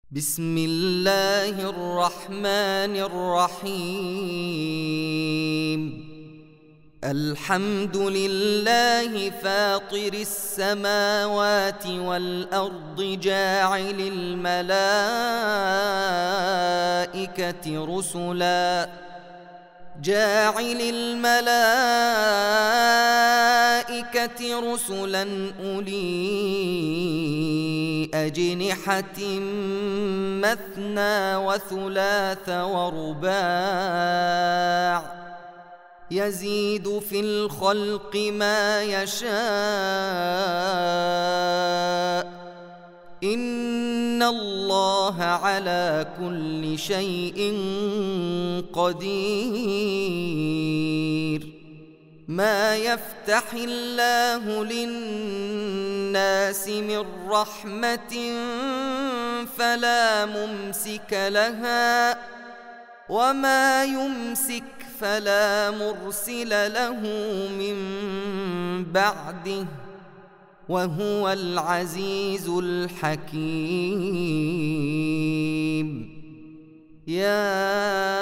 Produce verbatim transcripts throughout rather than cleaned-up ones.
بسم الله الرحمن الرحيم. الحمد لله فاطر السماوات والأرض جاعل الملائكة رسلا جاعل الملائكة رسلا أولي أجنحة مثنى وثلاث ورباع يزيد في الخلق ما يشاء إن الله على كل شيء قدير. ما يفتح الله للناس من رحمة فلا ممسك لها وما يمسك فلا مرسل له من بعده وهو العزيز الحكيم. يا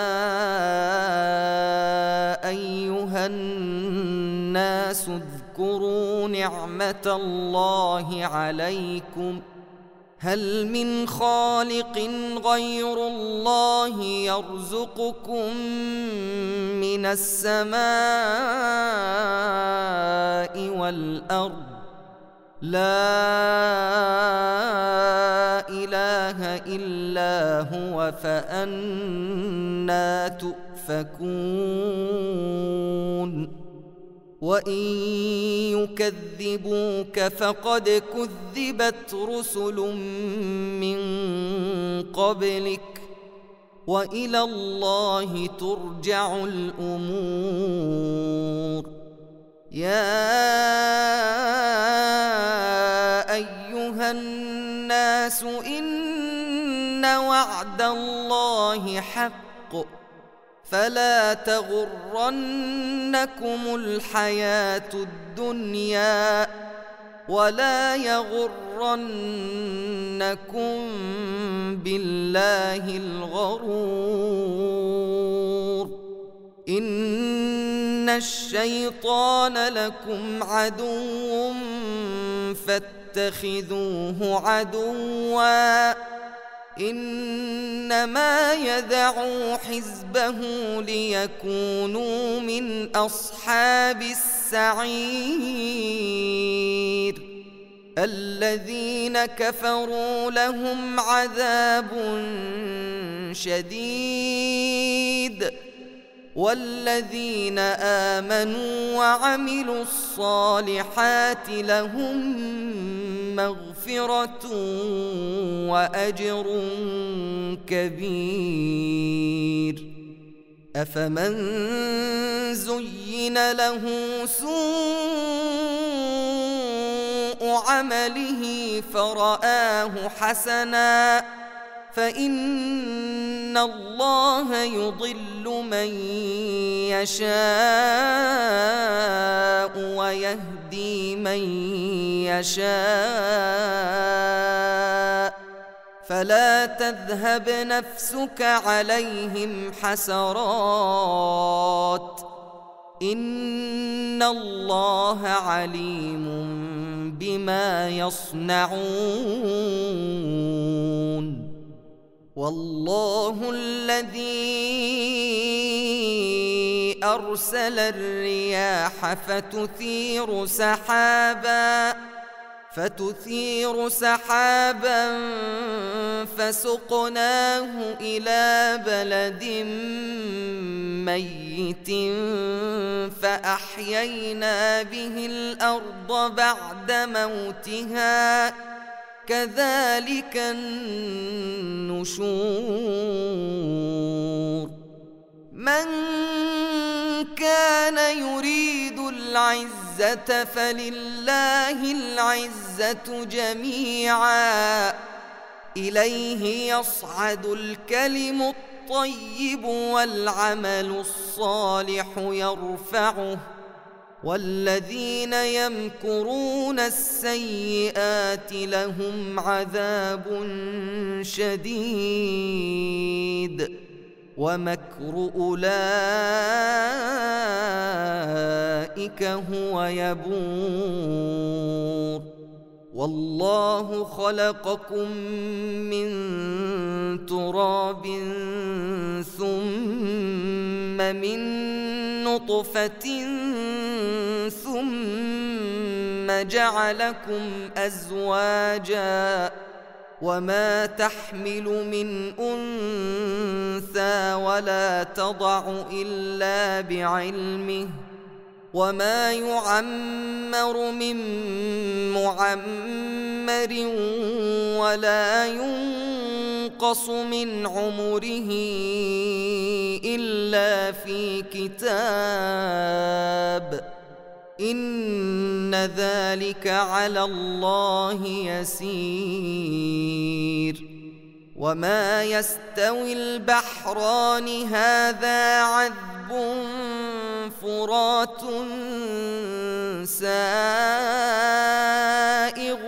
أيها الناس اذكروا نعمة الله عليكم هل من خالق غير الله يرزقكم من السماء والأرض لا إله إلا هو فأنى تؤفكون. وإن يكذبوك فقد كذبت رسل من قبلك وإلى الله ترجع الأمور. يا أيها الناس إن وعد الله حق فلا تغرنكم الحياة الدنيا ولا يغرنكم بالله الغرور. إن الشيطان لكم عدو فاتخذوه عدوا إنما يدعو حزبه ليكونوا من أصحاب السعير. الذين كفروا لهم عذاب شديد والذين آمنوا وعملوا الصالحات لهم مغفرة وأجر كبير. أفمن زين له سوء عمله فرآه حسنا فإن الله يضل من يشاء ويهدي من يشاء فلا تذهب نفسك عليهم حسرات إن الله عليم بما يصنعون. والله الذي أرسل الرياح فتثير سحابا فتثير سحابا فسقناه إلى بلد ميت فأحيينا به الأرض بعد موتها كذلك النشور. من كان يريد العزة فلله العزة جميعا إليه يصعد الكلم الطيب والعمل الصالح يرفعه والذين يمكرون السيئات لهم عذاب شديد ومكر أولئك هو يبور والله خلقكم من تراب ثم من نطفة ثم جعلكم أزواجا وما تحمل من أنثى ولا تضع إلا بعلمه وما يعمر من معمر ولا ينقص من عمره إلا في كتاب إن ذلك على الله يسير وما يستوي البحران هذا عذب فرات سائغ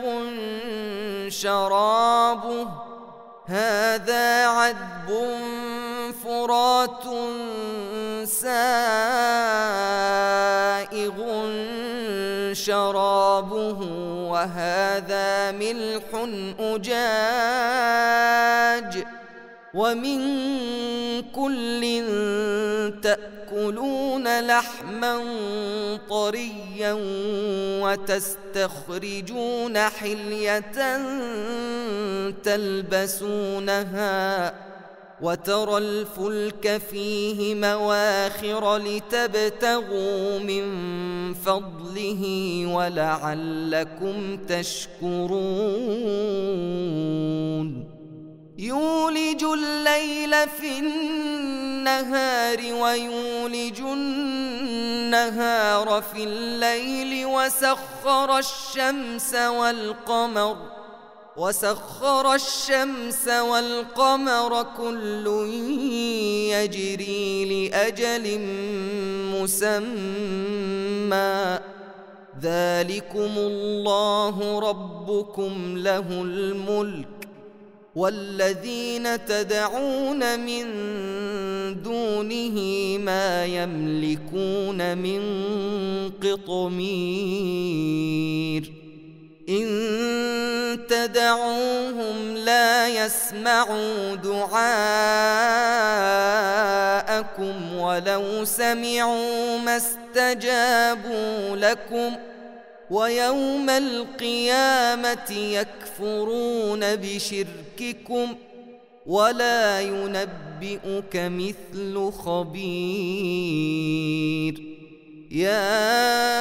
شرابه هذا عذب فرات سائغ شرابه وهذا ملح أجاج ومن كل تأكلون لحما طريا وتستخرجون حلية تلبسونها وترى الفلك فيه مواخر لتبتغوا من فضله ولعلكم تشكرون يولج الليل في النهار ويولج النهار في الليل وسخر الشمس والقمر وسخر الشمس والقمر كل يجري لأجل مسمى ذلكم الله ربكم له الملك والذين تدعون من دونه ما يملكون من قطمير إن تدعوهم لا يسمعوا دعاءكم ولو سمعوا ما استجابوا لكم ويوم القيامة يكفرون بشرككم ولا ينبئك مثل خبير يا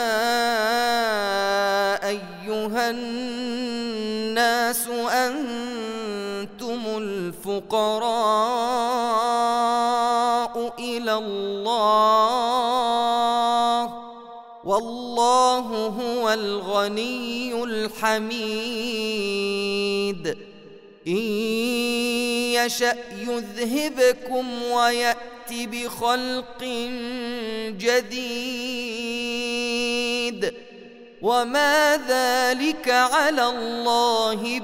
أيها الناس أنتم الفقراء إلى الله والله هو الغني الحميد إن يشأ يذهبكم ويأت بخلق جديد وما ذلك على الله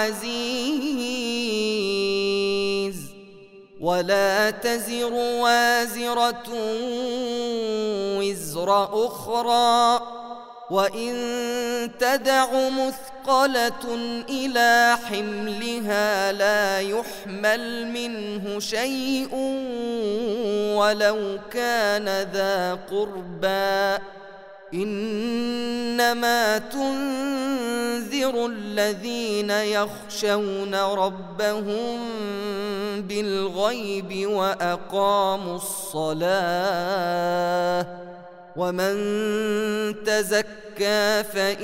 بعزيز ولا تزر وازرة وزر أخرى وإن تدع مثقلة إلى حملها لا يحمل منه شيء ولو كان ذا قربى إنما تنذر الذين يخشون ربهم بالغيب وأقاموا الصلاة ومن تزكى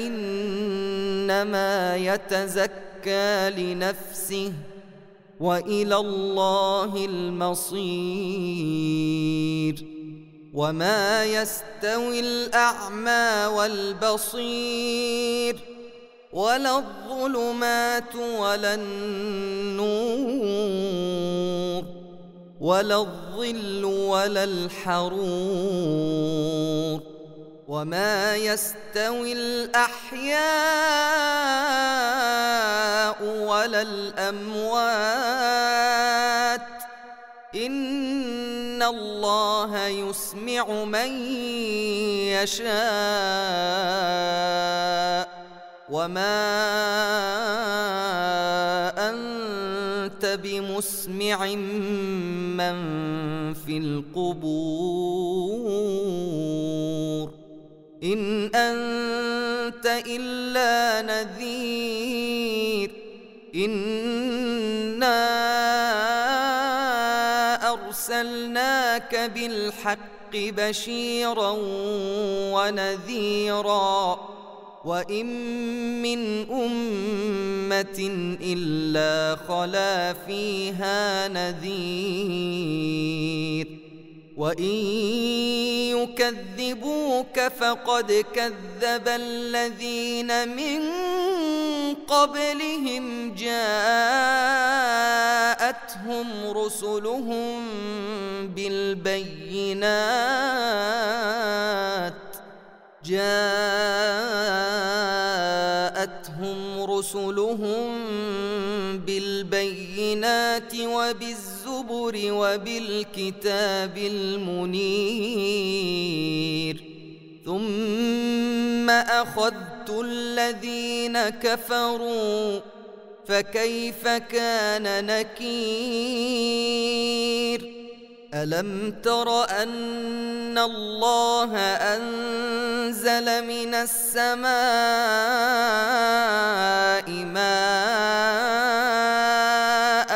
فإنما يتزكى لنفسه وإلى الله المصير وما يستوي الأعمى والبصير ولا الظلمات ولا النور ولا الظل ولا الحرور وما يستوي الأحياء ولا الأموات إن الله يسمع من يشاء وما أنت بمسمع من في القبور إن أنت إلا نذير إنا أرسلناك بالحق بشيرا ونذيرا وإن من أمة إلا خلا فيها نذير وإن يكذبوك فقد كذب الذين من قبلهم جاءتهم رسلهم بالبينات جاءتهم رسلهم بالبينات وبالزبر وبالكتاب المنير ثم أخذت الذين كفروا فكيف كان نكير ألم تر أن الله أنزل من السماء ماء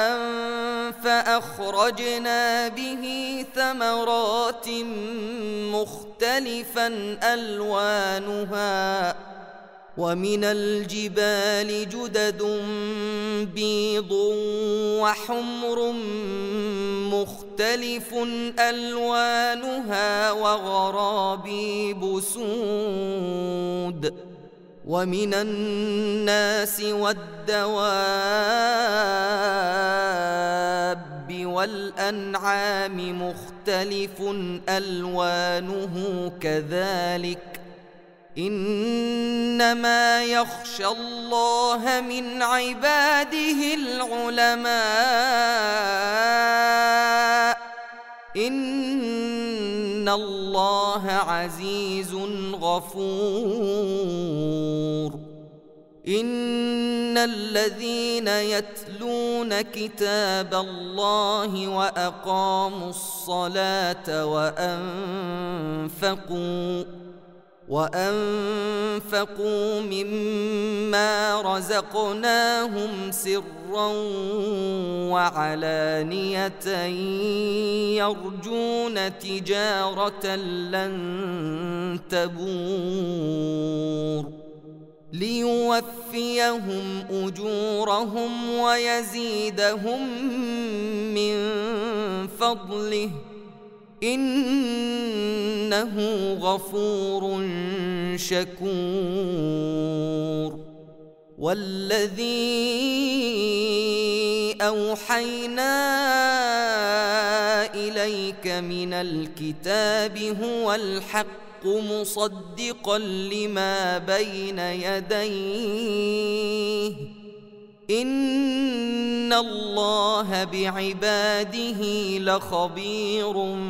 فأخرجنا به ثمرات مختلفا ألوانها ومن الجبال جدد بيض وحمر مختلف ألوانها وغرابيب سود ومن الناس والدواب والأنعام مختلف ألوانه كذلك إنما يخشى الله من عباده العلماء إن الله عزيز غفور إن الذين يتلون كتاب الله وأقاموا الصلاة وأنفقوا وأنفقوا مما رزقناهم سرا وعلانية يرجون تجارة لن تبور ليوفيهم أجورهم ويزيدهم من فضله إنه غفور شكور والذي أوحينا إليك من الكتاب هو الحق مصدقا لما بين يديه إن الله بعباده لخبير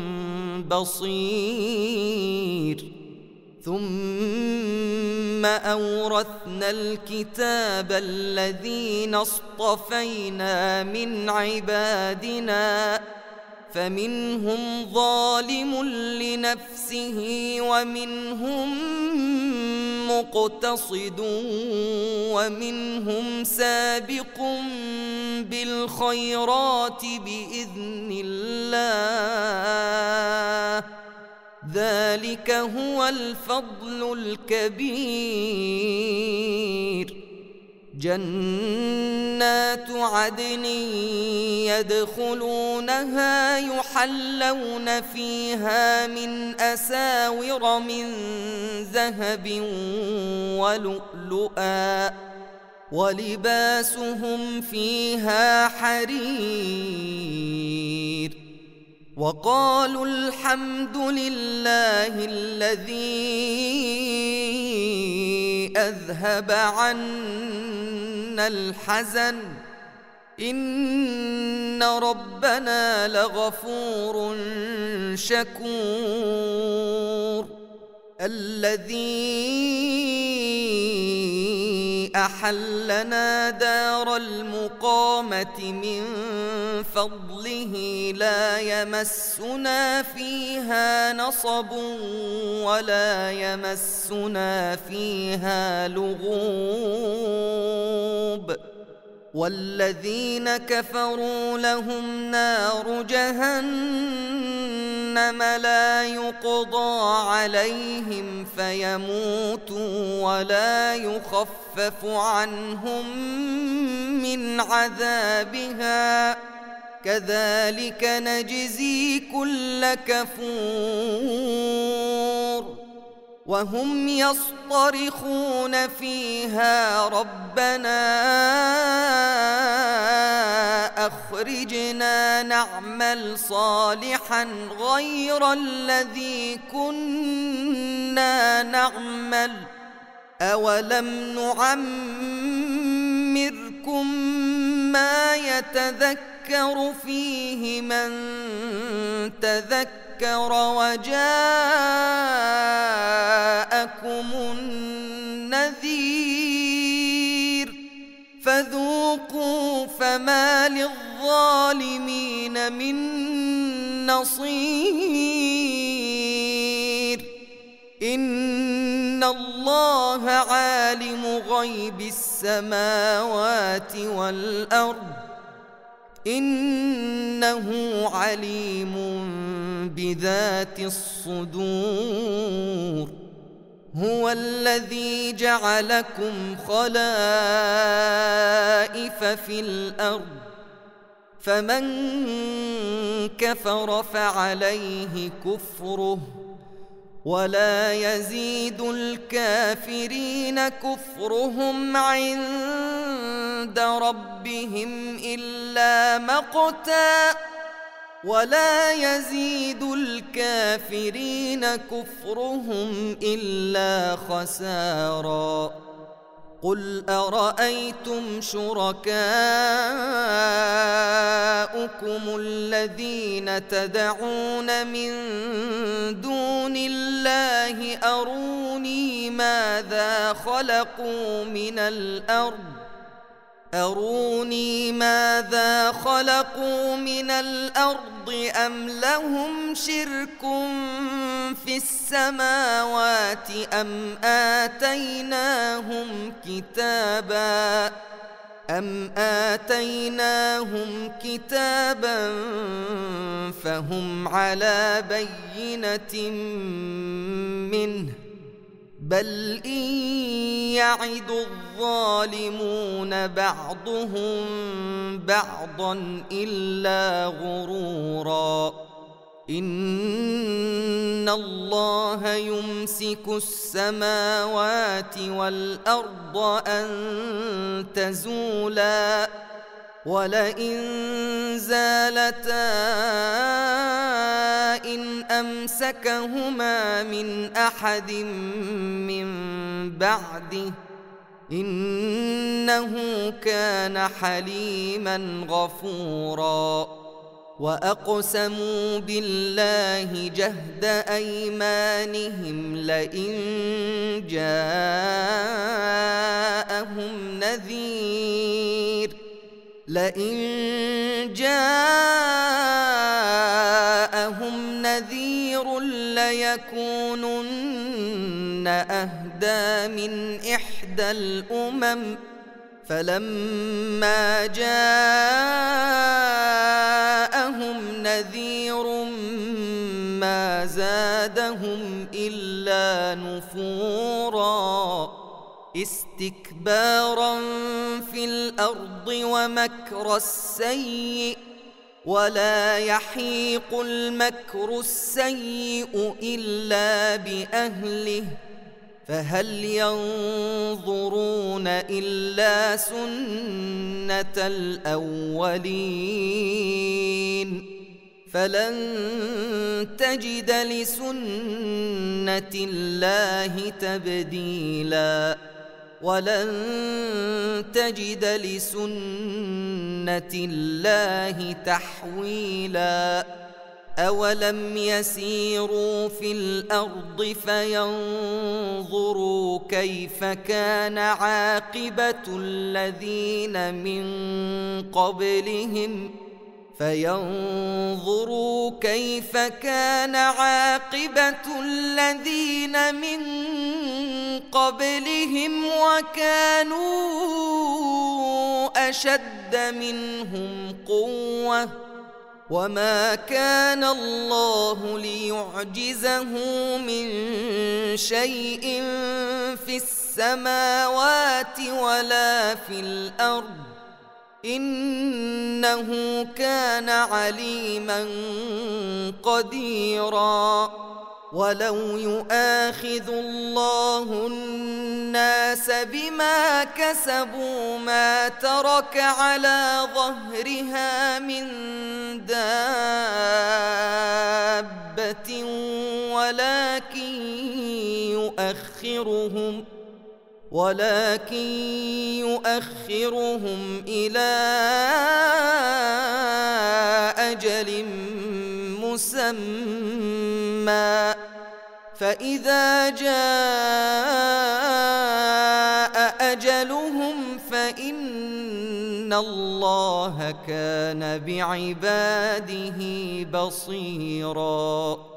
بصير ثم أورثنا الكتاب الذين اصطفينا من عبادنا فمنهم ظالم لنفسه ومنهم مقتصد ومنهم سابق بالخيرات بإذن الله ذلك هو الفضل الكبير جنات عدن يدخلونها يحلون فيها من أساور من ذهب ولؤلؤا ولباسهم فيها حرير وقالوا الحمد لله الذي أذهب عنا الحزن إن ربنا لغفور شكور الذي أحلنا دار المقامة من فضله لا يمسنا فيها نصب ولا يمسنا فيها لغوب والذين كفروا لهم نار جهنم لا يقضى عليهم فيموتوا ولا يخفف عنهم من عذابها كذلك نجزي كل كفور وهم يصطرخون فيها ربنا أخرجنا نعمل صالحا غير الذي كنا نعمل أولم نعمركم ما يتذكر فيه من تذكر وجاءكم النذير فذوقوا فما للظالمين من نصير إن الله عالم غيب السماوات والأرض إنه عليم بذات الصدور هو الذي جعلكم خلائف في الأرض فمن كفر فعليه كفره ولا يزيد الكافرين كفرهم عند ربهم إلا مقتا ولا يزيد الكافرين كفرهم إلا خسارا قل أرأيتم شركاءكم الذين تدعون من دون الله أروني ماذا خلقوا من الأرض أروني ماذا خلقوا من الأرض أم لهم شرك في السماوات أم آتيناهم كتابا أم آتيناهم كتابا فهم على بينة منه بل إن يعد الظالمون بعضهم بعضا إلا غرورا إن الله يمسك السماوات والأرض أن تزولا ولئن زالتا إن أمسكهما من أحد من بعده إنه كان حليما غفورا وأقسموا بالله جهد أيمانهم لئن جاءهم نذير لئن جاءهم نذير ليكونن أهدى من إحدى الأمم فلما جاءهم نذير ما زادهم إلا نفورا استكبارا في الأرض ومكر السيء ولا يحيق المكر السيء إلا بأهله فهل ينظرون إلا سنة الأولين فلن تجد لسنة الله تبديلا ولن تجد لسنة الله تحويلا أولم يسيروا في الأرض فينظروا كيف كان عاقبة الذين من قبلهم فينظروا كيف كان عاقبة الذين من قبلهم وكانوا أشد منهم قوة وما كان الله ليعجزه من شيء في السماوات ولا في الأرض إنه كان عليما قديرا ولو يؤاخذ الله الناس بما كسبوا ما ترك على ظهرها من دابة ولكن يؤخرهم ولكن يؤخرهم إلى أجل مسمى فإذا جاء أجلهم فإن الله كان بعباده بصيراً.